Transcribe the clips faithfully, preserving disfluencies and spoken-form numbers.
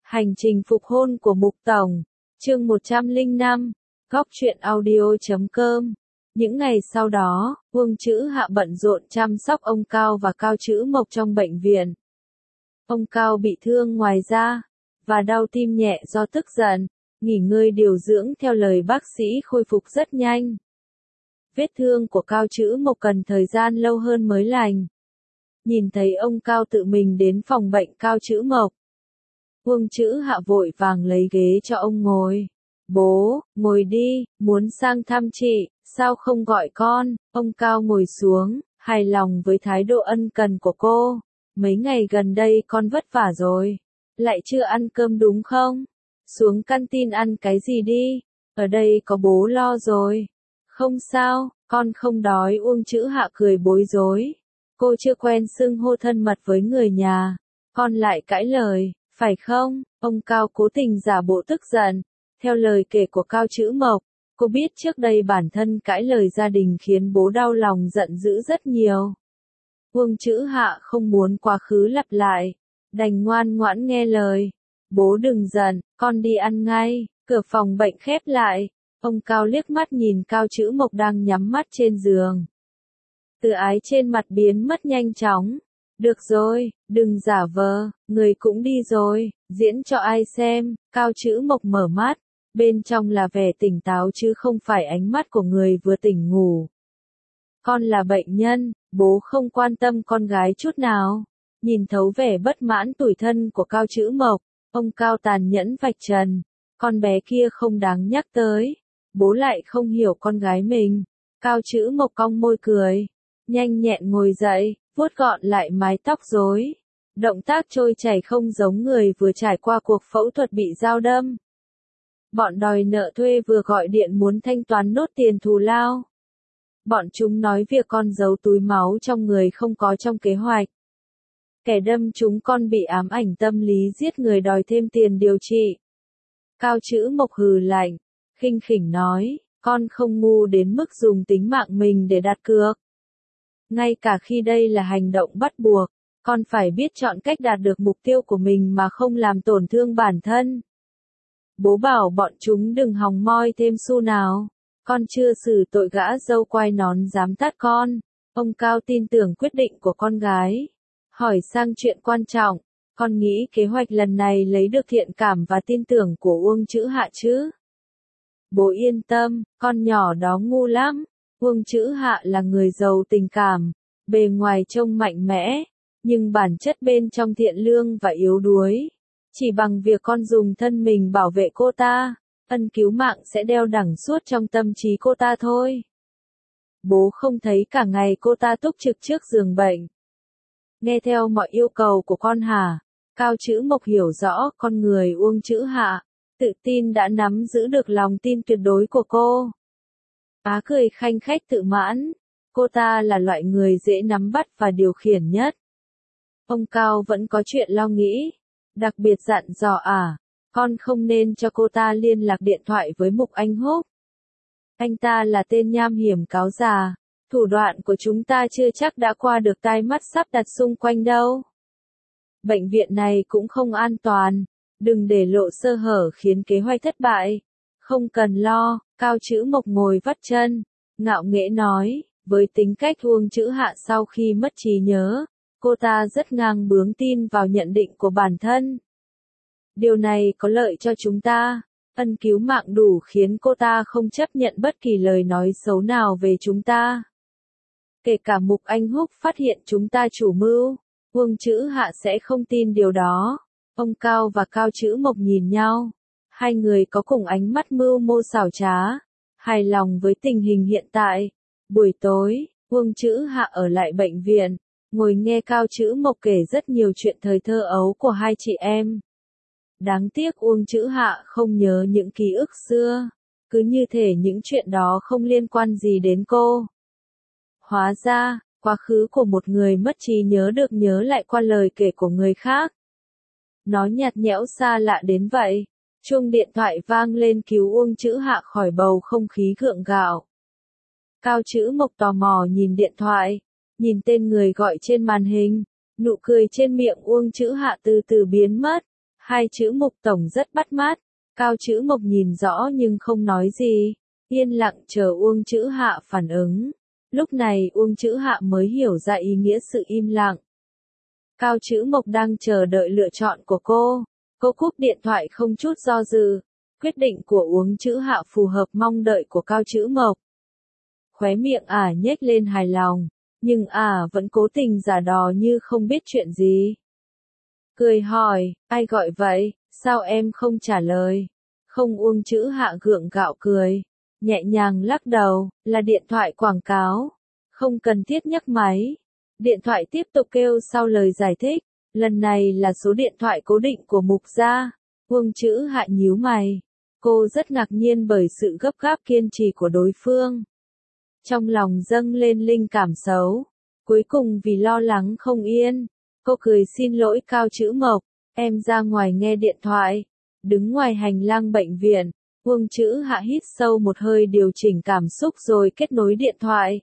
Hành trình phục hôn của Mục Tổng, chương một trăm lẻ năm, góc truyện audio chấm com. Những ngày sau đó, Uông Chữ Hạ bận rộn chăm sóc ông Cao và Cao Chữ Mộc trong bệnh viện. Ông Cao bị thương ngoài da, và đau tim nhẹ do tức giận, nghỉ ngơi điều dưỡng theo lời bác sĩ khôi phục rất nhanh. Vết thương của Cao Chữ Mộc cần thời gian lâu hơn mới lành. Nhìn thấy ông Cao tự mình đến phòng bệnh Cao Chữ Mộc, Uông Chữ Hạ vội vàng lấy ghế cho ông ngồi. Bố, ngồi đi, muốn sang thăm chị, sao không gọi con? Ông Cao ngồi xuống, hài lòng với thái độ ân cần của cô. Mấy ngày gần đây con vất vả rồi, lại chưa ăn cơm đúng không? Xuống canteen ăn cái gì đi, ở đây có bố lo rồi. Không sao, con không đói. Uông Chữ Hạ cười bối rối. Cô chưa quen xưng hô thân mật với người nhà, con lại cãi lời, phải không? Ông Cao cố tình giả bộ tức giận. Theo lời kể của Cao Chữ Mộc, cô biết trước đây bản thân cãi lời gia đình khiến bố đau lòng giận dữ rất nhiều. Uông Chữ Hạ không muốn quá khứ lặp lại, đành ngoan ngoãn nghe lời. Bố đừng giận, con đi ăn ngay. Cửa phòng bệnh khép lại, ông Cao liếc mắt nhìn Cao Chữ Mộc đang nhắm mắt trên giường. Tự ái trên mặt biến mất nhanh chóng. Được rồi, đừng giả vờ, người cũng đi rồi, diễn cho ai xem. Cao Chữ Mộc mở mắt, bên trong là vẻ tỉnh táo chứ không phải ánh mắt của người vừa tỉnh ngủ. Con là bệnh nhân, bố không quan tâm con gái chút nào. Nhìn thấu vẻ bất mãn tủi thân của Cao Chữ Mộc, ông Cao tàn nhẫn vạch trần. Con bé kia không đáng nhắc tới, bố lại không hiểu con gái mình. Cao Chữ Mộc cong môi cười, nhanh nhẹn ngồi dậy, vuốt gọn lại mái tóc rối. Động tác trôi chảy không giống người vừa trải qua cuộc phẫu thuật bị dao đâm. Bọn đòi nợ thuê vừa gọi điện muốn thanh toán nốt tiền thù lao. Bọn chúng nói việc con giấu túi máu trong người không có trong kế hoạch. Kẻ đâm chúng con bị ám ảnh tâm lý giết người đòi thêm tiền điều trị. Cao Chữ Mộc hừ lạnh, khinh khỉnh nói, con không ngu đến mức dùng tính mạng mình để đặt cược. Ngay cả khi đây là hành động bắt buộc, con phải biết chọn cách đạt được mục tiêu của mình mà không làm tổn thương bản thân. Bố bảo bọn chúng đừng hòng moi thêm xu nào. Con chưa xử tội gã dâu quai nón dám tát con. Ông Cao tin tưởng quyết định của con gái. Hỏi sang chuyện quan trọng, con nghĩ kế hoạch lần này lấy được thiện cảm và tin tưởng của Uông Chữ Hạ chứ? Bố yên tâm, con nhỏ đó ngu lắm. Uông Chữ Hạ là người giàu tình cảm, bề ngoài trông mạnh mẽ, nhưng bản chất bên trong thiện lương và yếu đuối. Chỉ bằng việc con dùng thân mình bảo vệ cô ta, ân cứu mạng sẽ đeo đẳng suốt trong tâm trí cô ta thôi. Bố không thấy cả ngày cô ta túc trực trước giường bệnh, nghe theo mọi yêu cầu của con hả? Cao Chữ Mộc hiểu rõ con người Uông Chữ Hạ, tự tin đã nắm giữ được lòng tin tuyệt đối của cô. Á cười khanh khách tự mãn, cô ta là loại người dễ nắm bắt và điều khiển nhất. Ông Cao vẫn có chuyện lo nghĩ, đặc biệt dặn dò à, con không nên cho cô ta liên lạc điện thoại với Mục Anh Húc. Anh ta là tên nham hiểm cáo già, thủ đoạn của chúng ta chưa chắc đã qua được tai mắt sắp đặt xung quanh đâu. Bệnh viện này cũng không an toàn, đừng để lộ sơ hở khiến kế hoạch thất bại. Không cần lo. Cao Chữ Mộc ngồi vắt chân, ngạo nghễ nói, với tính cách Uông Chữ Hạ sau khi mất trí nhớ, cô ta rất ngang bướng tin vào nhận định của bản thân. Điều này có lợi cho chúng ta, ân cứu mạng đủ khiến cô ta không chấp nhận bất kỳ lời nói xấu nào về chúng ta. Kể cả Mục Anh Húc phát hiện chúng ta chủ mưu, Uông Chữ Hạ sẽ không tin điều đó. Ông Cao và Cao Chữ Mộc nhìn nhau. Hai người có cùng ánh mắt mưu mô xảo trá, hài lòng với tình hình hiện tại. Buổi tối, Uông Chữ Hạ ở lại bệnh viện, ngồi nghe Cao Chữ Mộc kể rất nhiều chuyện thời thơ ấu của hai chị em. Đáng tiếc Uông Chữ Hạ không nhớ những ký ức xưa, cứ như thể những chuyện đó không liên quan gì đến cô. Hóa ra, quá khứ của một người mất trí nhớ được nhớ lại qua lời kể của người khác. Nó nhạt nhẽo xa lạ đến vậy. Chuông điện thoại vang lên cứu Uông Chữ Hạ khỏi bầu không khí gượng gạo. Cao Chữ Mộc tò mò nhìn điện thoại, nhìn tên người gọi trên màn hình, nụ cười trên miệng Uông Chữ Hạ từ từ biến mất. Hai chữ Mục Tổng rất bắt mắt, Cao Chữ Mộc nhìn rõ nhưng không nói gì, yên lặng chờ Uông Chữ Hạ phản ứng. Lúc này Uông Chữ Hạ mới hiểu ra ý nghĩa sự im lặng. Cao Chữ Mộc đang chờ đợi lựa chọn của cô, cô cúp điện thoại không chút do dự, quyết định của Uông Chữ Hạ phù hợp mong đợi của Cao Chữ Mộc. Khóe miệng ả nhếch lên hài lòng, nhưng ả vẫn cố tình giả đò như không biết chuyện gì. Cười hỏi, ai gọi vậy, sao em không trả lời? Không. Uông Chữ Hạ gượng gạo cười, nhẹ nhàng lắc đầu, là điện thoại quảng cáo, không cần thiết nhấc máy. Điện thoại tiếp tục kêu sau lời giải thích, lần này là số điện thoại cố định của Mục gia. Uông Chữ Hạ nhíu mày, cô rất ngạc nhiên bởi sự gấp gáp kiên trì của đối phương. Trong lòng dâng lên linh cảm xấu, cuối cùng vì lo lắng không yên, cô cười xin lỗi Cao Chữ Mộc, em ra ngoài nghe điện thoại. Đứng ngoài hành lang bệnh viện, Uông Chữ Hạ hít sâu một hơi điều chỉnh cảm xúc rồi kết nối điện thoại.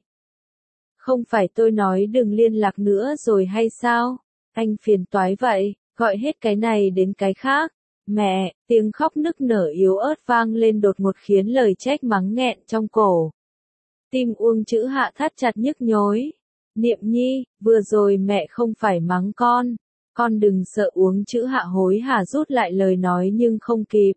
Không phải tôi nói đừng liên lạc nữa rồi hay sao? Anh phiền toái vậy, gọi hết cái này đến cái khác. Mẹ, tiếng khóc nức nở yếu ớt vang lên đột ngột khiến lời trách mắng nghẹn trong cổ. Tim Uông Chữ Hạ thắt chặt nhức nhối. Niệm Nhi, vừa rồi mẹ không phải mắng con. Con đừng sợ. Uông Chữ Hạ hối hả rút lại lời nói nhưng không kịp.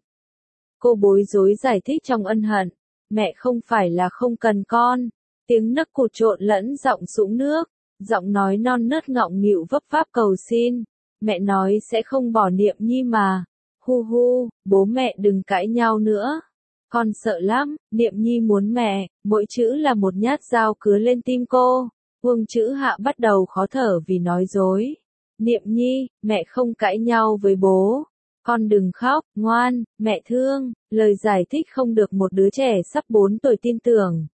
Cô bối rối giải thích trong ân hận. Mẹ không phải là không cần con. Tiếng nấc cụt trộn lẫn giọng sũng nước. Giọng nói non nớt ngọng nghịu vấp váp cầu xin. Mẹ nói sẽ không bỏ Niệm Nhi mà. Hu hu, bố mẹ đừng cãi nhau nữa. Con sợ lắm, Niệm Nhi muốn mẹ. Mỗi chữ là một nhát dao cứa lên tim cô. Uông Chữ Hạ bắt đầu khó thở vì nói dối. Niệm Nhi, mẹ không cãi nhau với bố. Con đừng khóc, ngoan, mẹ thương. Lời giải thích không được một đứa trẻ sắp bốn tuổi tin tưởng.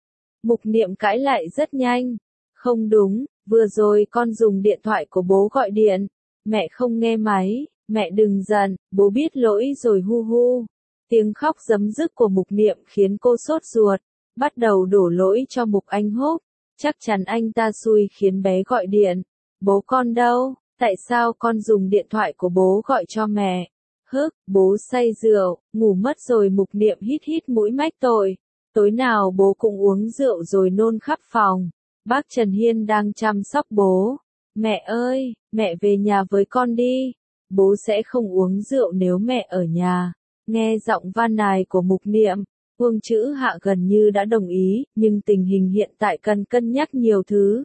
Mục Niệm cãi lại rất nhanh. Không đúng, vừa rồi con dùng điện thoại của bố gọi điện. Mẹ không nghe máy, mẹ đừng giận, bố biết lỗi rồi. Hu hu. Tiếng khóc giấm dứt của Mục Niệm khiến cô sốt ruột, bắt đầu đổ lỗi cho Mục Anh Húc. Chắc chắn anh ta xui khiến bé gọi điện. Bố con đâu? Tại sao con dùng điện thoại của bố gọi cho mẹ? Hức, bố say rượu, ngủ mất rồi. Mục Niệm hít hít mũi mách tội. Tối nào bố cũng uống rượu rồi nôn khắp phòng. Bác Trần Hiên đang chăm sóc bố. Mẹ ơi, mẹ về nhà với con đi. Bố sẽ không uống rượu nếu mẹ ở nhà. Nghe giọng van nài của Mục Niệm, Uông Chữ Hạ gần như đã đồng ý, nhưng tình hình hiện tại cần cân nhắc nhiều thứ.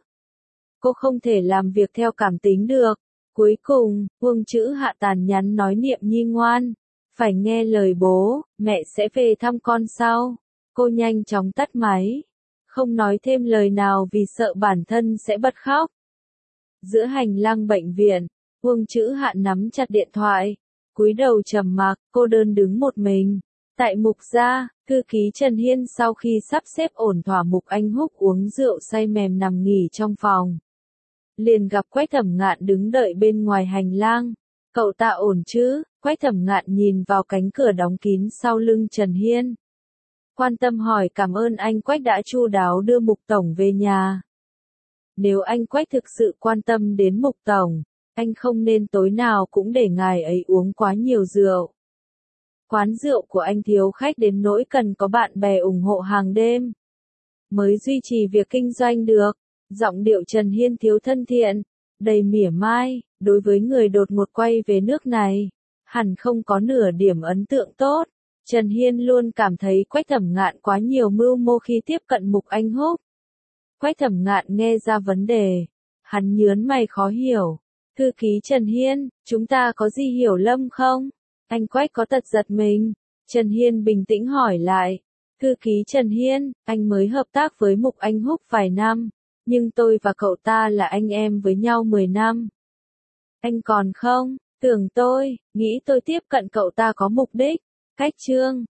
Cô không thể làm việc theo cảm tính được. Cuối cùng, Uông Chữ Hạ tàn nhẫn nói Niệm Nhi ngoan, phải nghe lời bố, mẹ sẽ về thăm con sau. Cô nhanh chóng tắt máy, không nói thêm lời nào vì sợ bản thân sẽ bật khóc. Giữa hành lang bệnh viện, Uông Chữ Hạ nắm chặt điện thoại, cúi đầu trầm mặc, cô đơn đứng một mình. Tại Mục gia, thư ký Trần Hiên sau khi sắp xếp ổn thỏa Mục Anh Húc uống rượu say mềm nằm nghỉ trong phòng. Liền gặp Quách Thẩm Ngạn đứng đợi bên ngoài hành lang. Cậu ta ổn chứ? Quách Thẩm Ngạn nhìn vào cánh cửa đóng kín sau lưng Trần Hiên. Quan tâm hỏi. Cảm ơn anh Quách đã chu đáo đưa Mục Tổng về nhà. Nếu anh Quách thực sự quan tâm đến Mục Tổng, anh không nên tối nào cũng để ngài ấy uống quá nhiều rượu. Quán rượu của anh thiếu khách đến nỗi cần có bạn bè ủng hộ hàng đêm mới duy trì việc kinh doanh được. Giọng điệu Trần Hiên thiếu thân thiện, đầy mỉa mai, đối với người đột ngột quay về nước này, hẳn không có nửa điểm ấn tượng tốt. Trần Hiên luôn cảm thấy Quách Thẩm Ngạn quá nhiều mưu mô khi tiếp cận Mục Anh Húc. Quách Thẩm Ngạn nghe ra vấn đề, hắn nhớn mày khó hiểu. Thư ký Trần Hiên, chúng ta có gì hiểu lầm không? Anh Quách có tật giật mình. Trần Hiên bình tĩnh hỏi lại. Thư ký Trần Hiên, anh mới hợp tác với Mục Anh Húc vài năm, nhưng tôi và cậu ta là anh em với nhau mười năm. Anh còn không, tưởng tôi, nghĩ tôi tiếp cận cậu ta có mục đích, cách chương.